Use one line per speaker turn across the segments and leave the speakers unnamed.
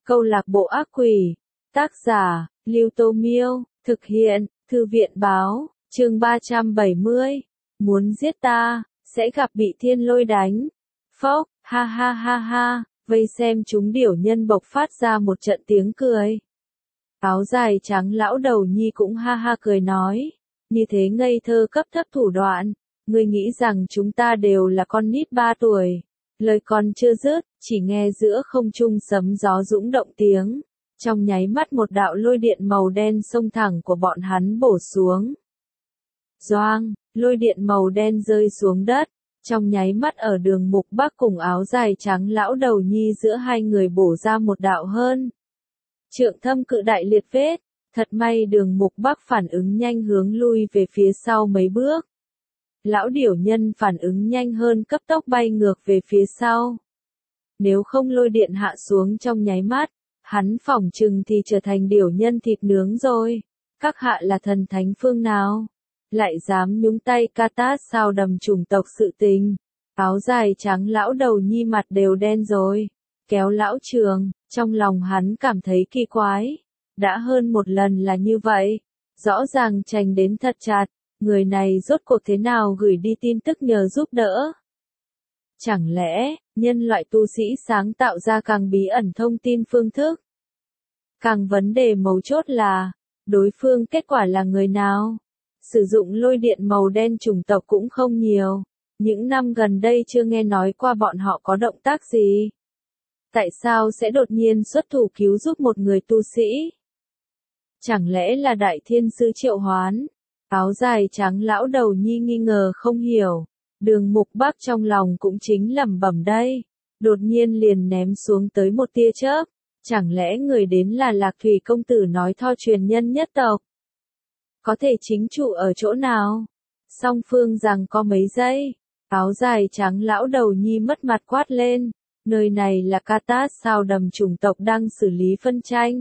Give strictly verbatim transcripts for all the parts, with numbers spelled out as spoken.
Câu lạc bộ ác quỷ. Tác giả, Lưu Tô Miêu. Thực hiện, Thư viện báo. Chương ba trăm bảy mươi. Muốn giết ta, sẽ gặp bị thiên lôi đánh. Phốc, ha ha ha ha, vây xem chúng điểu nhân bộc phát ra một trận tiếng cười. Áo dài trắng lão đầu nhi cũng ha ha cười nói. Như thế ngây thơ cấp thấp thủ đoạn. Ngươi nghĩ rằng chúng ta đều là con nít ba tuổi. Lời còn chưa dứt, chỉ nghe giữa không trung sấm gió dũng động tiếng. Trong nháy mắt một đạo lôi điện màu đen xông thẳng của bọn hắn bổ xuống. Doang, lôi điện màu đen rơi xuống đất. Trong nháy mắt ở đường Mục Bắc cùng áo dài trắng lão đầu nhi giữa hai người bổ ra một đạo hơn. Trượng thâm cự đại liệt vết. Thật may đường Mục Bắc phản ứng nhanh hướng lui về phía sau mấy bước. Lão điểu nhân phản ứng nhanh hơn cấp tốc bay ngược về phía sau. Nếu không lôi điện hạ xuống trong nháy mắt, hắn phỏng chừng thì trở thành điểu nhân thịt nướng rồi. Các hạ là thần thánh phương nào? Lại dám nhúng tay Katat sao đầm chủng tộc sự tình. Áo dài trắng lão đầu nhi mặt đều đen rồi. Kéo lão trường, trong lòng hắn cảm thấy kỳ quái. Đã hơn một lần là như vậy. Rõ ràng chành đến thật chặt. Người này rốt cuộc thế nào gửi đi tin tức nhờ giúp đỡ? Chẳng lẽ, nhân loại tu sĩ sáng tạo ra càng bí ẩn thông tin phương thức? Càng vấn đề mấu chốt là, đối phương kết quả là người nào? Sử dụng lôi điện màu đen chủng tộc cũng không nhiều. Những năm gần đây chưa nghe nói qua bọn họ có động tác gì. Tại sao sẽ đột nhiên xuất thủ cứu giúp một người tu sĩ? Chẳng lẽ là đại thiên sư triệu hoán? Áo dài trắng lão đầu nhi nghi ngờ không hiểu. Đường Mục Bắc trong lòng cũng chính lẩm bẩm đây. Đột nhiên liền ném xuống tới một tia chớp. Chẳng lẽ người đến là Lạc Thủy công tử nói tho truyền nhân nhất tộc? Có thể chính chủ ở chỗ nào? Song phương rằng có mấy giây. Áo dài trắng lão đầu nhi mất mặt quát lên. Nơi này là Katat sao đầm chủng tộc đang xử lý phân tranh.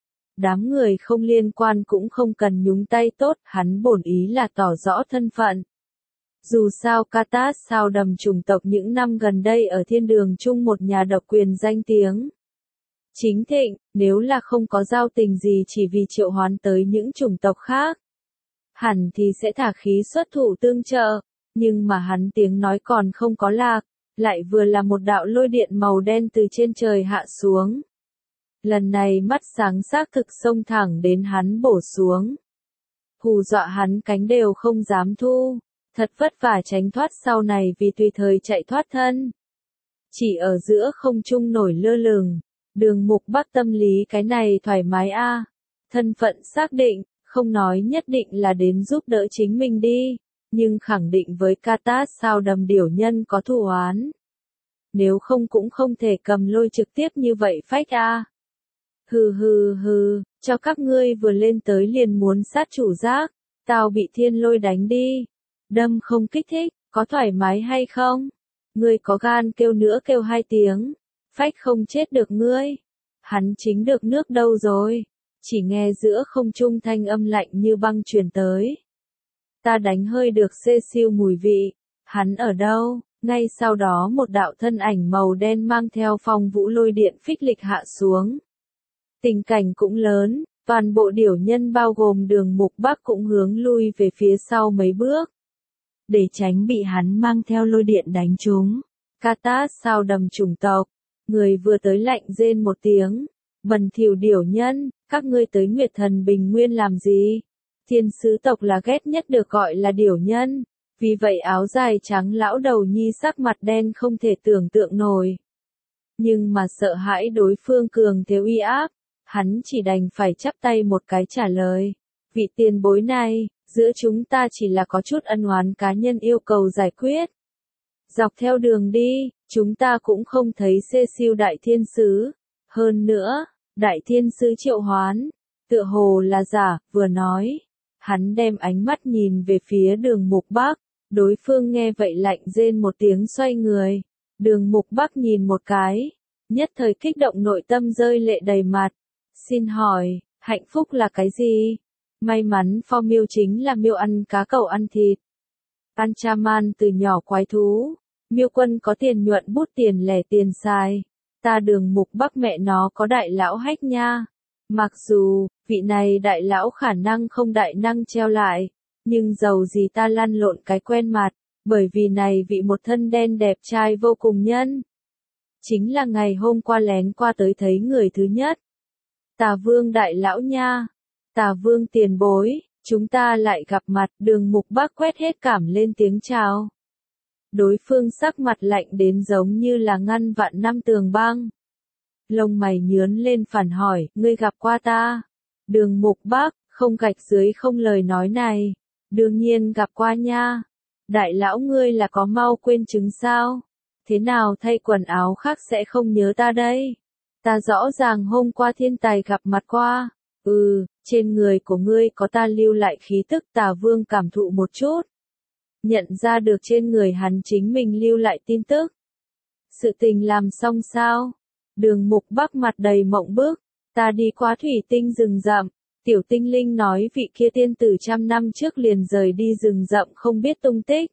Đám người không liên quan cũng không cần nhúng tay tốt, hắn bổn ý là tỏ rõ thân phận. Dù sao Katat sao đầm chủng tộc những năm gần đây ở thiên đường chung một nhà độc quyền danh tiếng. Chính thịnh, nếu là không có giao tình gì chỉ vì triệu hoán tới những chủng tộc khác. Hẳn thì sẽ thả khí xuất thủ tương trợ, nhưng mà hắn tiếng nói còn không có lạc, lại vừa là một đạo lôi điện màu đen từ trên trời hạ xuống. Lần này mắt sáng xác thực xông thẳng đến hắn bổ xuống. Hù dọa hắn cánh đều không dám thu. Thật vất vả tránh thoát sau này vì tùy thời chạy thoát thân. Chỉ ở giữa không trung nổi lơ lửng. Đường Mục Bắc tâm lý cái này thoải mái a à. Thân phận xác định, không nói nhất định là đến giúp đỡ chính mình đi. Nhưng khẳng định với Katat sao đầm điểu nhân có thù oán. Nếu không cũng không thể cầm lôi trực tiếp như vậy phách a à. Hừ hừ hừ, cho các ngươi vừa lên tới liền muốn sát chủ giác, tao bị thiên lôi đánh đi. Đâm không kích thích, có thoải mái hay không? Ngươi có gan kêu nữa kêu hai tiếng, phách không chết được ngươi. Hắn chính được nước đâu rồi? Chỉ nghe giữa không trung thanh âm lạnh như băng truyền tới. Ta đánh hơi được xê xiu mùi vị, hắn ở đâu? Ngay sau đó một đạo thân ảnh màu đen mang theo phong vũ lôi điện phích lịch hạ xuống. Tình cảnh cũng lớn, toàn bộ điểu nhân bao gồm đường Mục Bắc cũng hướng lui về phía sau mấy bước. Để tránh bị hắn mang theo lôi điện đánh trúng. Katat sao đầm chủng tộc. Người vừa tới lạnh rên một tiếng. Bần thỉu điểu nhân, các ngươi tới Nguyệt Thần Bình Nguyên làm gì? Thiên sứ tộc là ghét nhất được gọi là điểu nhân. Vì vậy áo dài trắng lão đầu nhi sắc mặt đen không thể tưởng tượng nổi. Nhưng mà sợ hãi đối phương cường thế uy áp. Hắn chỉ đành phải chắp tay một cái trả lời. Vị tiền bối này, giữa chúng ta chỉ là có chút ân oán cá nhân yêu cầu giải quyết. Dọc theo đường đi, chúng ta cũng không thấy xê xiu đại thiên sứ. Hơn nữa, đại thiên sứ triệu hoán, tựa hồ là giả, vừa nói. Hắn đem ánh mắt nhìn về phía đường Mục Bắc. Đối phương nghe vậy lạnh rên một tiếng xoay người. Đường Mục Bắc nhìn một cái. Nhất thời kích động nội tâm rơi lệ đầy mặt. Xin hỏi, hạnh phúc là cái gì? May mắn for miêu chính là miêu ăn cá cầu ăn thịt. Anchaman từ nhỏ quái thú. Miêu quân có tiền nhuận bút tiền lẻ tiền xài. Ta Đường Mục Bắc mẹ nó có đại lão hách nha. Mặc dù, vị này đại lão khả năng không đại năng treo lại, nhưng dầu gì ta lăn lộn cái quen mặt, bởi vì này vị một thân đen đẹp trai vô cùng nhân. Chính là ngày hôm qua lén qua tới thấy người thứ nhất. Tà Vương đại lão nha. Tà Vương tiền bối, chúng ta lại gặp mặt. Đường Mục Bắc quét hết cảm lên tiếng chào. Đối phương sắc mặt lạnh đến giống như là ngăn vạn năm tường băng. Lông mày nhướn lên phản hỏi, ngươi gặp qua ta? Đường Mục Bắc, không gạch dưới không lời nói này. Đương nhiên gặp qua nha. Đại lão ngươi là có mau quên chứng sao? Thế nào thay quần áo khác sẽ không nhớ ta đây? Ta rõ ràng hôm qua thiên tài gặp mặt qua. Ừ, trên người của ngươi có ta lưu lại khí tức. Tà Vương cảm thụ một chút. Nhận ra được trên người hắn chính mình lưu lại tin tức. Sự tình làm xong sao? Đường Mục Bắc mặt đầy mộng bức. Ta đi qua thủy tinh rừng rậm. Tiểu tinh linh nói vị kia tiên tử trăm năm trước liền rời đi rừng rậm không biết tung tích.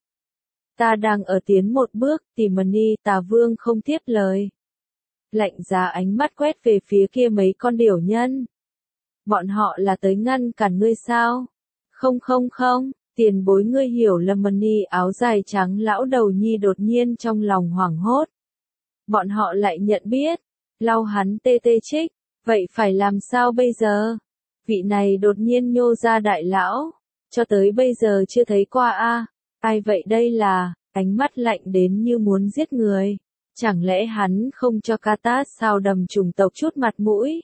Ta đang ở tiến một bước, tìm Mani. Tà Vương không tiếp lời. Lạnh giá ánh mắt quét về phía kia mấy con điểu nhân. Bọn họ là tới ngăn cản ngươi sao? Không không không, tiền bối ngươi hiểu lầm. Mani áo dài trắng lão đầu nhi đột nhiên trong lòng hoảng hốt. Bọn họ lại nhận biết. Lau hắn tê tê trích. Vậy phải làm sao bây giờ? Vị này đột nhiên nhô ra đại lão. Cho tới bây giờ chưa thấy qua a. Ai vậy đây là, ánh mắt lạnh đến như muốn giết người. Chẳng lẽ hắn không cho Katat sao đầm chủng tộc chút mặt mũi?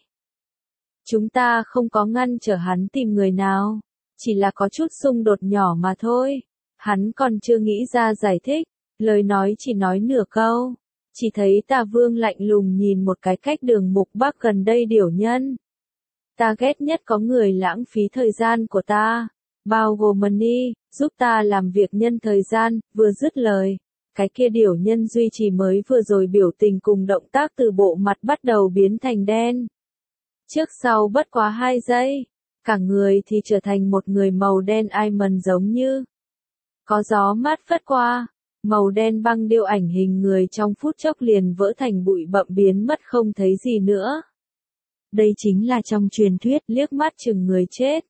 Chúng ta không có ngăn trở hắn tìm người nào. Chỉ là có chút xung đột nhỏ mà thôi. Hắn còn chưa nghĩ ra giải thích. Lời nói chỉ nói nửa câu. Chỉ thấy Tà Vương lạnh lùng nhìn một cái cách Đường Mục Bắc gần đây điểu nhân. Ta ghét nhất có người lãng phí thời gian của ta. Bao gồm Mani, giúp ta làm việc nhân thời gian. Vừa dứt lời. Cái kia điểu nhân duy trì mới vừa rồi biểu tình cùng động tác từ bộ mặt bắt đầu biến thành đen. Trước sau bất quá hai giây. Cả người thì trở thành một người màu đen Aiman giống như. Có gió mát phất qua. Màu đen băng điêu ảnh hình người trong phút chốc liền vỡ thành bụi bậm biến mất không thấy gì nữa. Đây chính là trong truyền thuyết liếc mắt chừng người chết.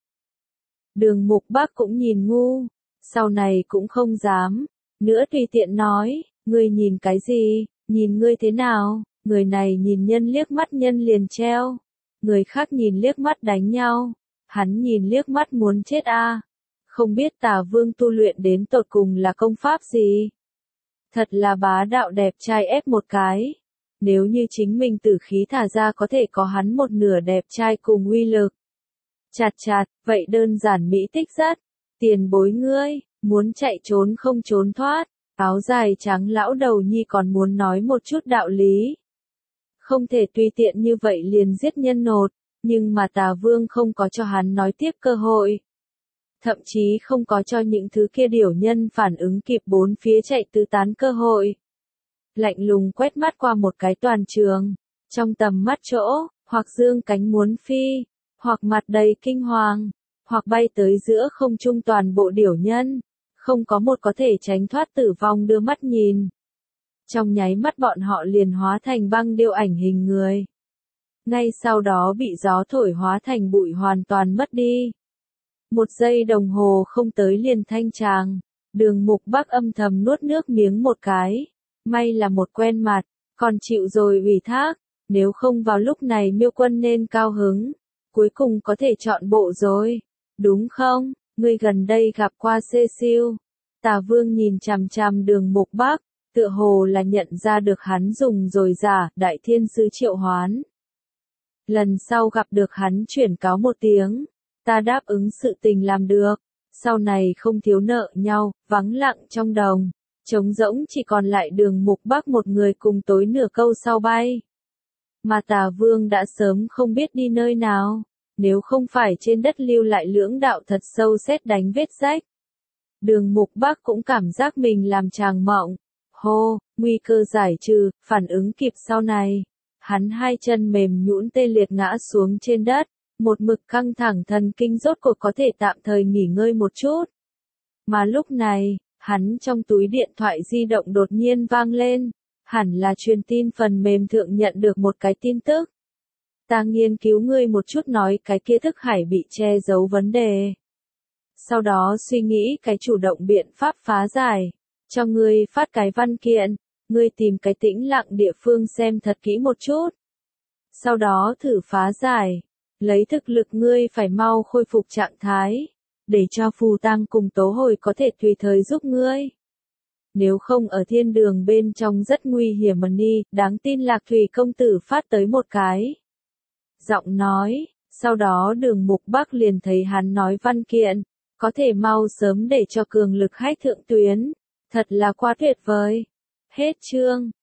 Đường Mục Bắc cũng nhìn ngu. Sau này cũng không dám. Nữa tùy tiện nói. Ngươi nhìn cái gì? Nhìn ngươi thế nào? Người này nhìn nhân liếc mắt nhân liền treo. Người khác nhìn liếc mắt đánh nhau. Hắn nhìn liếc mắt muốn chết a. Không biết Tà Vương tu luyện đến tột cùng là công pháp gì? Thật là bá đạo đẹp trai ép một cái. Nếu như chính mình tử khí thả ra có thể có hắn một nửa đẹp trai cùng uy lực. Chạt chạt, vậy đơn giản mỹ tích rất. Tiền bối ngươi, muốn chạy trốn không trốn thoát. Áo dài trắng lão đầu nhi còn muốn nói một chút đạo lý. Không thể tùy tiện như vậy liền giết nhân nột. Nhưng mà Tà Vương không có cho hắn nói tiếp cơ hội. Thậm chí không có cho những thứ kia điểu nhân phản ứng kịp bốn phía chạy tứ tán cơ hội. Lạnh lùng quét mắt qua một cái toàn trường. Trong tầm mắt chỗ, hoặc dương cánh muốn phi, hoặc mặt đầy kinh hoàng, hoặc bay tới giữa không trung toàn bộ điểu nhân. Không có một có thể tránh thoát tử vong đưa mắt nhìn. Trong nháy mắt bọn họ liền hóa thành băng điêu ảnh hình người. Ngay sau đó bị gió thổi hóa thành bụi hoàn toàn mất đi. Một giây đồng hồ không tới liền thanh tràng. Đường Mục Bắc âm thầm nuốt nước miếng một cái. May là một quen mặt, còn chịu rồi ủy thác. Nếu không vào lúc này Miêu Quân nên cao hứng. Cuối cùng có thể chọn bộ rồi. Đúng không? Ngươi gần đây gặp qua Cecil. Tà Vương nhìn chằm chằm Đường Mục Bắc. Tựa hồ là nhận ra được hắn dùng rồi giả, đại thiên sứ triệu hoán. Lần sau gặp được hắn chuyển cáo một tiếng. Ta đáp ứng sự tình làm được. Sau này không thiếu nợ nhau, vắng lặng trong đồng. Trống rỗng chỉ còn lại Đường Mục Bắc một người cùng tối nửa câu sau bay. Mà Tà Vương đã sớm không biết đi nơi nào. Nếu không phải trên đất lưu lại lưỡng đạo thật sâu sét đánh vết rách. Đường Mục Bắc cũng cảm giác mình làm tràng mộng. Hô, nguy cơ giải trừ, phản ứng kịp sau này. Hắn hai chân mềm nhũn tê liệt ngã xuống trên đất. Một mực căng thẳng thần kinh rốt cuộc có thể tạm thời nghỉ ngơi một chút. Mà lúc này, hắn trong túi điện thoại di động đột nhiên vang lên. Hẳn là truyền tin phần mềm thượng nhận được một cái tin tức. Ta nghiên cứu ngươi một chút nói cái kia thức hải bị che giấu vấn đề. Sau đó suy nghĩ cái chủ động biện pháp phá giải. Cho ngươi phát cái văn kiện, ngươi tìm cái tĩnh lặng địa phương xem thật kỹ một chút. Sau đó thử phá giải. Lấy thực lực ngươi phải mau khôi phục trạng thái. Để cho phù tăng cùng tố hồi có thể tùy thời giúp ngươi. Nếu không ở thiên đường bên trong rất nguy hiểm mà ni, đáng tin Lạc Thủy công tử phát tới một cái. Giọng nói, sau đó đường mục bắc liền thấy hắn nói văn kiện, có thể mau sớm để cho cường lực khách thượng tuyến, thật là quá tuyệt vời. Hết chương.